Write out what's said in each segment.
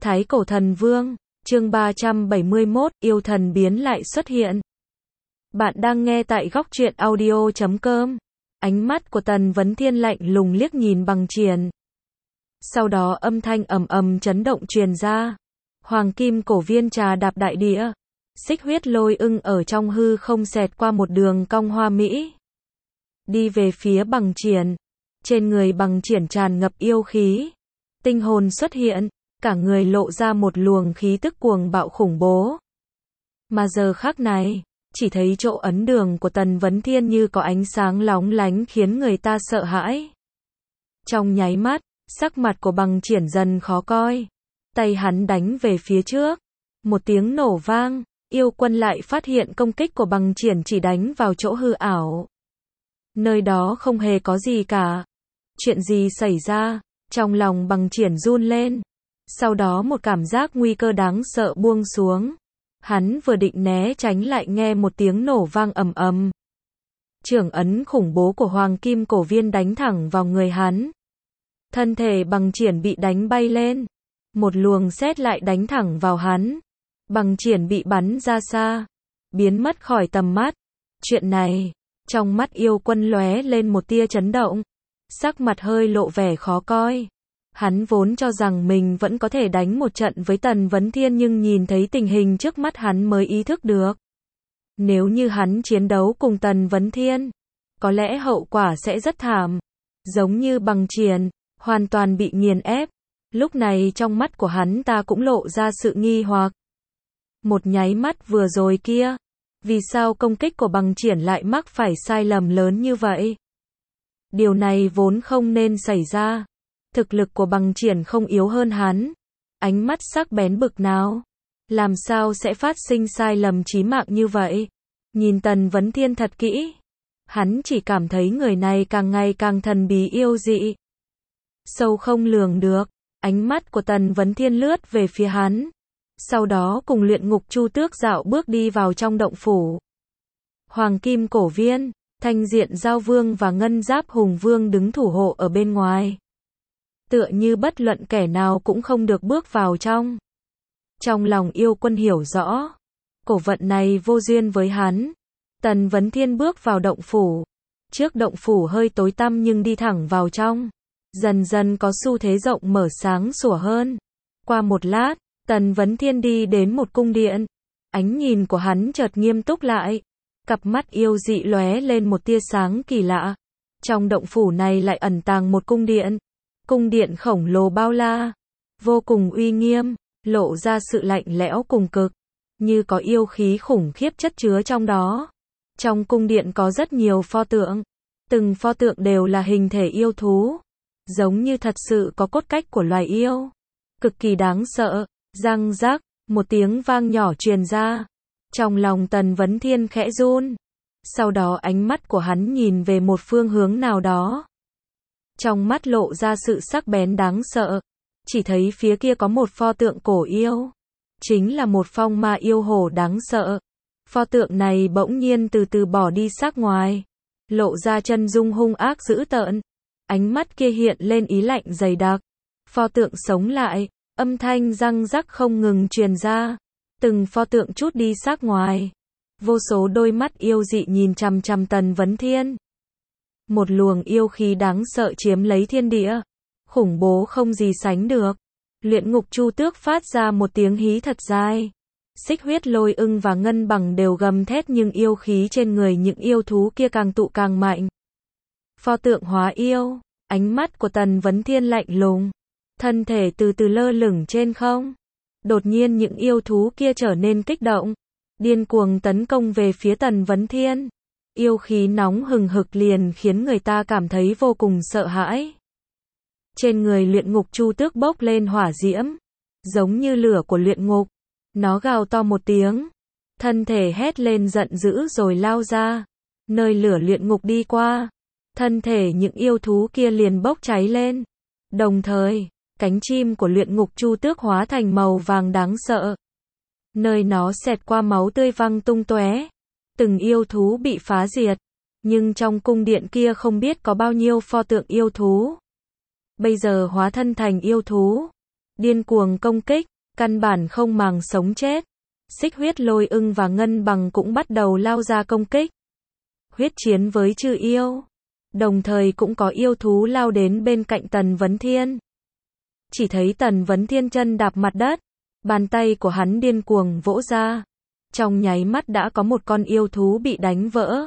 Thái Cổ Thần Vương, chương 371, yêu thần biến lại xuất hiện. Bạn đang nghe tại góc truyện audio.com. Ánh mắt của Tần Vấn Thiên lạnh lùng liếc nhìn Bằng Triển. Sau đó âm thanh ầm ầm chấn động truyền ra. Hoàng kim cổ viên trà đạp đại địa. Xích huyết lôi ưng ở trong hư không xẹt qua một đường cong hoa mỹ. Đi về phía Bằng Triển. Trên người Bằng Triển tràn ngập yêu khí. Tinh hồn xuất hiện. Cả người lộ ra một luồng khí tức cuồng bạo khủng bố. Mà giờ khắc này, chỉ thấy chỗ ấn đường của Tần Vấn Thiên như có ánh sáng lóng lánh khiến người ta sợ hãi. Trong nháy mắt, sắc mặt của Bằng Triển dần khó coi. Tay hắn đánh về phía trước. Một tiếng nổ vang, yêu quân lại phát hiện công kích của Bằng Triển chỉ đánh vào chỗ hư ảo. Nơi đó không hề có gì cả. Chuyện gì xảy ra? Trong lòng Bằng Triển run lên. Sau đó một cảm giác nguy cơ đáng sợ buông xuống. Hắn vừa định né tránh lại nghe một tiếng nổ vang ầm ầm. Chưởng ấn khủng bố của Hoàng Kim Cổ Viên đánh thẳng vào người hắn. Thân thể Bằng Triển bị đánh bay lên. Một luồng sét lại đánh thẳng vào hắn. Bằng Triển bị bắn ra xa, biến mất khỏi tầm mắt. Chuyện này, trong mắt yêu quân lóe lên một tia chấn động. Sắc mặt hơi lộ vẻ khó coi. Hắn vốn cho rằng mình vẫn có thể đánh một trận với Tần Vấn Thiên nhưng nhìn thấy tình hình trước mắt hắn mới ý thức được. Nếu như hắn chiến đấu cùng Tần Vấn Thiên, có lẽ hậu quả sẽ rất thảm. Giống như Bằng Triển, hoàn toàn bị nghiền ép. Lúc này trong mắt của hắn ta cũng lộ ra sự nghi hoặc. Một nháy mắt vừa rồi kia, vì sao công kích của Bằng Triển lại mắc phải sai lầm lớn như vậy? Điều này vốn không nên xảy ra. Thực lực của Bằng Triển không yếu hơn hắn. Ánh mắt sắc bén bực nào. Làm sao sẽ phát sinh sai lầm chí mạng như vậy? Nhìn Tần Vấn Thiên thật kỹ. Hắn chỉ cảm thấy người này càng ngày càng thần bí yêu dị. Sâu không lường được. Ánh mắt của Tần Vấn Thiên lướt về phía hắn. Sau đó cùng Luyện Ngục Chu Tước dạo bước đi vào trong động phủ. Hoàng Kim Cổ Viên, Thanh Diện Giao Vương và Ngân Giáp Hùng Vương đứng thủ hộ ở bên ngoài. Tựa như bất luận kẻ nào cũng không được bước vào trong. Trong lòng yêu quân hiểu rõ. Cổ vận này vô duyên với hắn. Tần Vấn Thiên bước vào động phủ. Trước động phủ hơi tối tăm nhưng đi thẳng vào trong. Dần dần có xu thế rộng mở sáng sủa hơn. Qua một lát, Tần Vấn Thiên đi đến một cung điện. Ánh nhìn của hắn chợt nghiêm túc lại. Cặp mắt yêu dị lóe lên một tia sáng kỳ lạ. Trong động phủ này lại ẩn tàng một cung điện. Cung điện khổng lồ bao la, vô cùng uy nghiêm, lộ ra sự lạnh lẽo cùng cực, như có yêu khí khủng khiếp chất chứa trong đó. Trong cung điện có rất nhiều pho tượng, từng pho tượng đều là hình thể yêu thú, giống như thật sự có cốt cách của loài yêu, cực kỳ đáng sợ. Răng rắc, một tiếng vang nhỏ truyền ra, trong lòng Tần Vấn Thiên khẽ run, sau đó ánh mắt của hắn nhìn về một phương hướng nào đó. Trong mắt lộ ra sự sắc bén đáng sợ. Chỉ thấy phía kia có một pho tượng cổ yêu. Chính là một phong ma yêu hổ đáng sợ. Pho tượng này bỗng nhiên từ từ bỏ đi xác ngoài. Lộ ra chân dung hung ác dữ tợn. Ánh mắt kia hiện lên ý lạnh dày đặc. Pho tượng sống lại. Âm thanh răng rắc không ngừng truyền ra. Từng pho tượng chút đi xác ngoài. Vô số đôi mắt yêu dị nhìn chằm chằm Tần Vấn Thiên. Một luồng yêu khí đáng sợ chiếm lấy thiên địa. Khủng bố không gì sánh được. Luyện Ngục Chu Tước phát ra một tiếng hí thật dài. Xích huyết lôi ưng và ngân bằng đều gầm thét nhưng yêu khí trên người những yêu thú kia càng tụ càng mạnh. Pho tượng hóa yêu. Ánh mắt của Tần Vấn Thiên lạnh lùng. Thân thể từ từ lơ lửng trên không. Đột nhiên những yêu thú kia trở nên kích động. Điên cuồng tấn công về phía Tần Vấn Thiên. Yêu khí nóng hừng hực liền khiến người ta cảm thấy vô cùng sợ hãi. Trên người Luyện Ngục Chu Tước bốc lên hỏa diễm, giống như lửa của luyện ngục. Nó gào to một tiếng, thân thể hét lên giận dữ rồi lao ra. Nơi lửa luyện ngục đi qua, thân thể những yêu thú kia liền bốc cháy lên. Đồng thời, cánh chim của Luyện Ngục Chu Tước hóa thành màu vàng đáng sợ. Nơi nó xẹt qua máu tươi văng tung tóe. Từng yêu thú bị phá diệt, nhưng trong cung điện kia không biết có bao nhiêu pho tượng yêu thú. Bây giờ hóa thân thành yêu thú, điên cuồng công kích, căn bản không màng sống chết. Xích huyết lôi ưng và ngân bằng cũng bắt đầu lao ra công kích. Huyết chiến với chư yêu. Đồng thời cũng có yêu thú lao đến bên cạnh Tần Vấn Thiên. Chỉ thấy Tần Vấn Thiên chân đạp mặt đất, bàn tay của hắn điên cuồng vỗ ra. Trong nháy mắt đã có một con yêu thú bị đánh vỡ.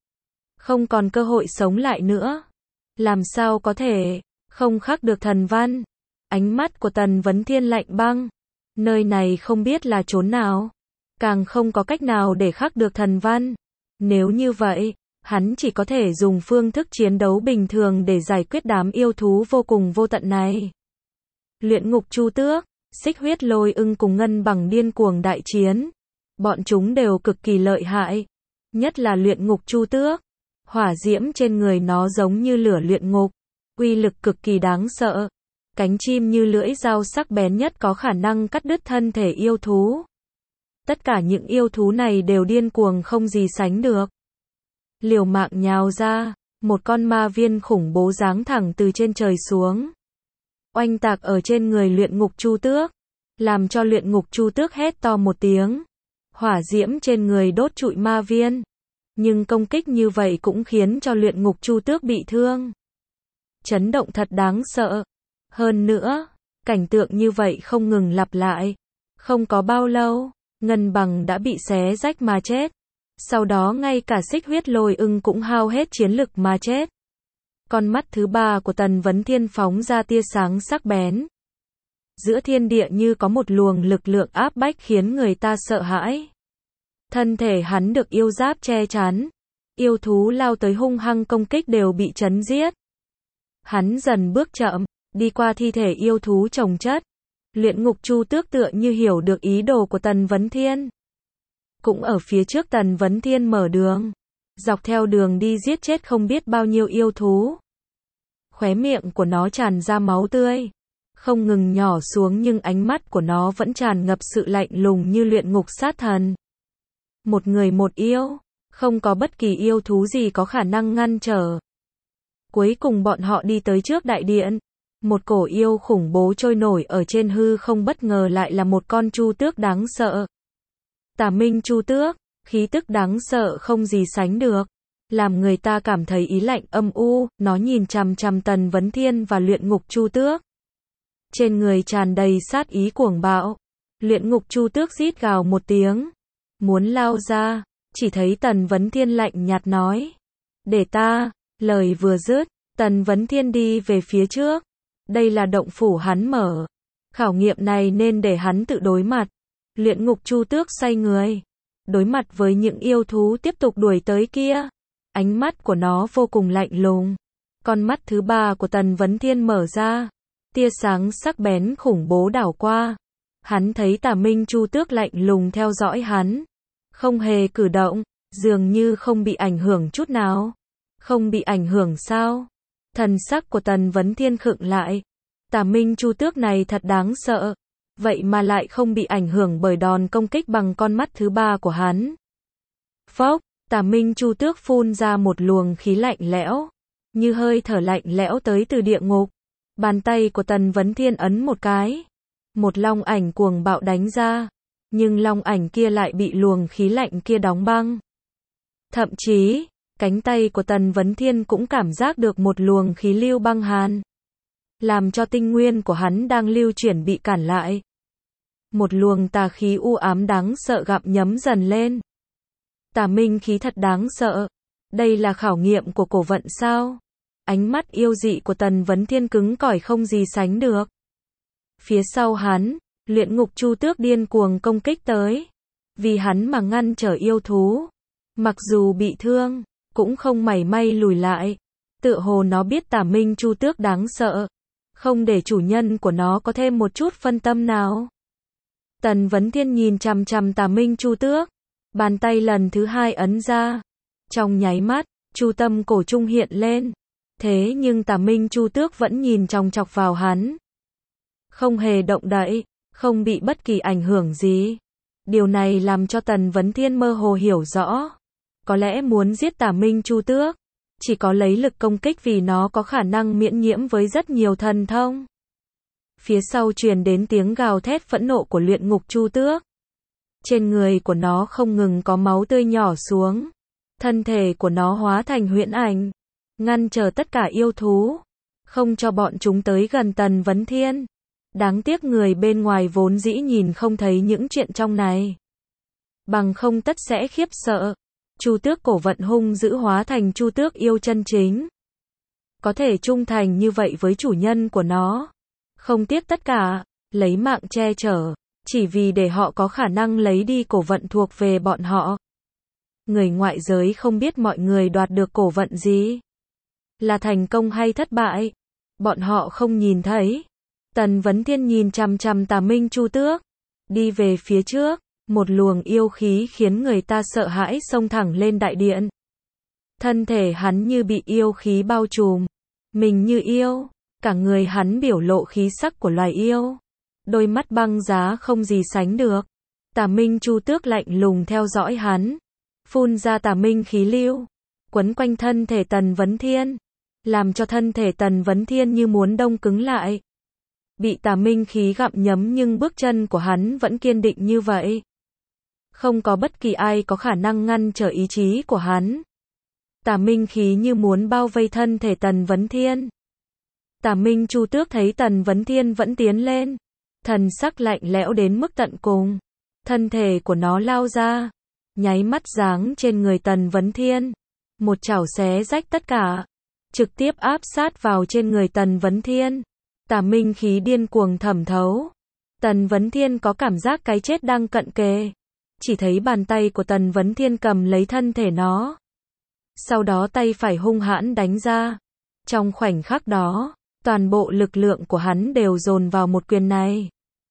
Không còn cơ hội sống lại nữa. Làm sao có thể, không khắc được thần văn. Ánh mắt của Tần Vấn Thiên lạnh băng. Nơi này không biết là chốn nào. Càng không có cách nào để khắc được thần văn. Nếu như vậy, hắn chỉ có thể dùng phương thức chiến đấu bình thường để giải quyết đám yêu thú vô cùng vô tận này. Luyện ngục chu tước, xích huyết lôi ưng cùng ngân bằng điên cuồng đại chiến. Bọn chúng đều cực kỳ lợi hại. Nhất là luyện ngục chu tước. Hỏa diễm trên người nó giống như lửa luyện ngục. Uy lực cực kỳ đáng sợ. Cánh chim như lưỡi dao sắc bén nhất có khả năng cắt đứt thân thể yêu thú. Tất cả những yêu thú này đều điên cuồng không gì sánh được. Liều mạng nhào ra, một con ma viên khủng bố giáng thẳng từ trên trời xuống. Oanh tạc ở trên người luyện ngục chu tước, làm cho luyện ngục chu tước hét to một tiếng. Hỏa diễm trên người đốt trụi ma viên. Nhưng công kích như vậy cũng khiến cho luyện ngục chu tước bị thương. Chấn động thật đáng sợ. Hơn nữa, cảnh tượng như vậy không ngừng lặp lại. Không có bao lâu, ngân bằng đã bị xé rách mà chết. Sau đó ngay cả xích huyết lôi ưng cũng hao hết chiến lực mà chết. Con mắt thứ ba của Tần Vấn Thiên phóng ra tia sáng sắc bén. Giữa thiên địa như có một luồng lực lượng áp bách khiến người ta sợ hãi. Thân thể hắn được yêu giáp che chắn. Yêu thú lao tới hung hăng công kích đều bị chấn giết. Hắn dần bước chậm, đi qua thi thể yêu thú chồng chất. Luyện ngục chu tước tựa như hiểu được ý đồ của Tần Vấn Thiên. Cũng ở phía trước Tần Vấn Thiên mở đường. Dọc theo đường đi giết chết không biết bao nhiêu yêu thú. Khóe miệng của nó tràn ra máu tươi. Không ngừng nhỏ xuống nhưng ánh mắt của nó vẫn tràn ngập sự lạnh lùng như luyện ngục sát thần. Một người một yêu. Không có bất kỳ yêu thú gì có khả năng ngăn trở. Cuối cùng bọn họ đi tới trước đại điện. Một cổ yêu khủng bố trôi nổi ở trên hư không, bất ngờ lại là một con chu tước đáng sợ. Tà Minh chu tước, khí tức đáng sợ không gì sánh được. Làm người ta cảm thấy ý lạnh âm u, nó nhìn chằm chằm Tần Vấn Thiên và luyện ngục chu tước. Trên người tràn đầy sát ý cuồng bạo. Luyện ngục chu tước rít gào một tiếng. Muốn lao ra, chỉ thấy Tần Vấn Thiên lạnh nhạt nói. Để ta, lời vừa dứt, Tần Vấn Thiên đi về phía trước. Đây là động phủ hắn mở. Khảo nghiệm này nên để hắn tự đối mặt. Luyện ngục chu tước xoay người. Đối mặt với những yêu thú tiếp tục đuổi tới kia. Ánh mắt của nó vô cùng lạnh lùng. Con mắt thứ ba của Tần Vấn Thiên mở ra. Tia sáng sắc bén khủng bố đảo qua. Hắn thấy Tà Minh chu tước lạnh lùng theo dõi hắn. Không hề cử động, dường như không bị ảnh hưởng chút nào. Không bị ảnh hưởng sao? Thần sắc của Tần Vấn Thiên khựng lại. Tà Minh chu tước này thật đáng sợ. Vậy mà lại không bị ảnh hưởng bởi đòn công kích bằng con mắt thứ ba của hắn. Phốc, Tà Minh chu tước phun ra một luồng khí lạnh lẽo. Như hơi thở lạnh lẽo tới từ địa ngục. Bàn tay của Tần Vấn Thiên ấn một cái. Một long ảnh cuồng bạo đánh ra. Nhưng long ảnh kia lại bị luồng khí lạnh kia đóng băng. Thậm chí, cánh tay của Tần Vấn Thiên cũng cảm giác được một luồng khí lưu băng hàn. Làm cho tinh nguyên của hắn đang lưu chuyển bị cản lại. Một luồng tà khí u ám đáng sợ gặm nhấm dần lên. Tà minh khí thật đáng sợ. Đây là khảo nghiệm của cổ vận sao? Ánh mắt yêu dị của Tần Vấn Thiên cứng cỏi không gì sánh được. Phía sau hắn, luyện ngục chu tước điên cuồng công kích tới. Vì hắn mà ngăn trở yêu thú. Mặc dù bị thương, cũng không mảy may lùi lại. Tựa hồ nó biết Tà Minh chu tước đáng sợ. Không để chủ nhân của nó có thêm một chút phân tâm nào. Tần Vấn Thiên nhìn chằm chằm Tà Minh chu tước. Bàn tay lần thứ hai ấn ra. Trong nháy mắt, chu tâm cổ trung hiện lên. Thế nhưng Tà Minh chu tước vẫn nhìn chòng chọc vào hắn. Không hề động đậy, không bị bất kỳ ảnh hưởng gì. Điều này làm cho Tần Vấn Thiên mơ hồ hiểu rõ. Có lẽ muốn giết Tà Minh chu tước, chỉ có lấy lực công kích vì nó có khả năng miễn nhiễm với rất nhiều thần thông. Phía sau truyền đến tiếng gào thét phẫn nộ của luyện ngục chu tước. Trên người của nó không ngừng có máu tươi nhỏ xuống. Thân thể của nó hóa thành huyễn ảnh, ngăn trở tất cả yêu thú, không cho bọn chúng tới gần Tần Vấn Thiên. Đáng tiếc người bên ngoài vốn dĩ nhìn không thấy những chuyện trong này. Bằng không tất sẽ khiếp sợ. Chu tước cổ vận hung dữ hóa thành chu tước yêu chân chính. Có thể trung thành như vậy với chủ nhân của nó. Không tiếc tất cả, lấy mạng che chở, chỉ vì để họ có khả năng lấy đi cổ vận thuộc về bọn họ. Người ngoại giới không biết mọi người đoạt được cổ vận gì. Là thành công hay thất bại. Bọn họ không nhìn thấy. Tần Vấn Thiên nhìn chằm chằm Tà Minh Chu Tước. Đi về phía trước. Một luồng yêu khí khiến người ta sợ hãi xông thẳng lên đại điện. Thân thể hắn như bị yêu khí bao trùm. Mình như yêu. Cả người hắn biểu lộ khí sắc của loài yêu. Đôi mắt băng giá không gì sánh được. Tà Minh Chu Tước lạnh lùng theo dõi hắn. Phun ra tà minh khí lưu. Quấn quanh thân thể Tần Vấn Thiên. Làm cho thân thể Tần Vấn Thiên như muốn đông cứng lại. Bị tà minh khí gặm nhấm nhưng bước chân của hắn vẫn kiên định như vậy. Không có bất kỳ ai có khả năng ngăn trở ý chí của hắn. Tà minh khí như muốn bao vây thân thể Tần Vấn Thiên. Tà Minh Chu Tước thấy Tần Vấn Thiên vẫn tiến lên. Thần sắc lạnh lẽo đến mức tận cùng. Thân thể của nó lao ra. Nháy mắt giáng trên người Tần Vấn Thiên. Một chảo xé rách tất cả. Trực tiếp áp sát vào trên người Tần Vấn Thiên. Tà minh khí điên cuồng thẩm thấu. Tần Vấn Thiên có cảm giác cái chết đang cận kề. Chỉ thấy bàn tay của Tần Vấn Thiên cầm lấy thân thể nó. Sau đó tay phải hung hãn đánh ra. Trong khoảnh khắc đó, toàn bộ lực lượng của hắn đều dồn vào một quyền này.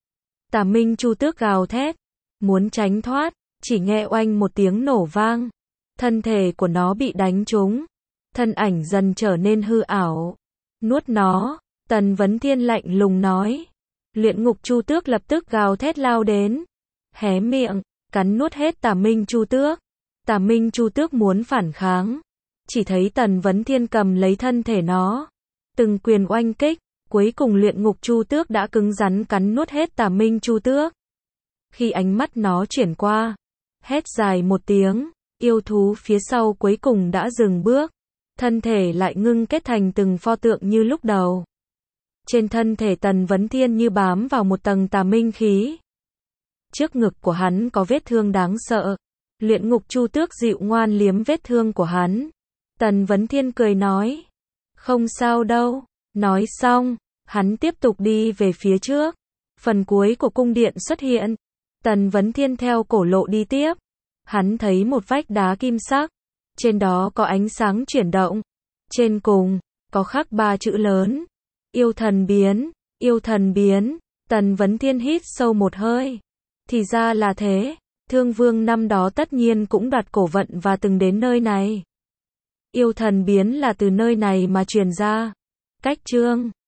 Tà Minh Chu Tước gào thét. Muốn tránh thoát. Chỉ nghe oanh một tiếng nổ vang. Thân thể của nó bị đánh trúng. Thân ảnh dần trở nên hư ảo. Nuốt nó. Tần Vấn Thiên lạnh lùng nói. Luyện ngục chu tước lập tức gào thét lao đến. Hé miệng. Cắn nuốt hết Tà Minh Chu Tước. Tà Minh Chu Tước muốn phản kháng. Chỉ thấy Tần Vấn Thiên cầm lấy thân thể nó. Từng quyền oanh kích. Cuối cùng luyện ngục chu tước đã cứng rắn cắn nuốt hết Tà Minh Chu Tước. Khi ánh mắt nó chuyển qua. Hét dài một tiếng. Yêu thú phía sau cuối cùng đã dừng bước. Thân thể lại ngưng kết thành từng pho tượng như lúc đầu. Trên thân thể Tần Vấn Thiên như bám vào một tầng tà minh khí. Trước ngực của hắn có vết thương đáng sợ. Luyện ngục chu tước dịu ngoan liếm vết thương của hắn. Tần Vấn Thiên cười nói. Không sao đâu. Nói xong, hắn tiếp tục đi về phía trước. Phần cuối của cung điện xuất hiện. Tần Vấn Thiên theo cổ lộ đi tiếp. Hắn thấy một vách đá kim sắc. Trên đó có ánh sáng chuyển động. Trên cùng, có khắc 3 chữ lớn. Yêu thần biến, yêu thần biến. Tần Vấn Thiên hít sâu một hơi. Thì ra là thế. Thương Vương năm đó tất nhiên cũng đoạt cổ vận và từng đến nơi này. Yêu thần biến là từ nơi này mà truyền ra. Cách chương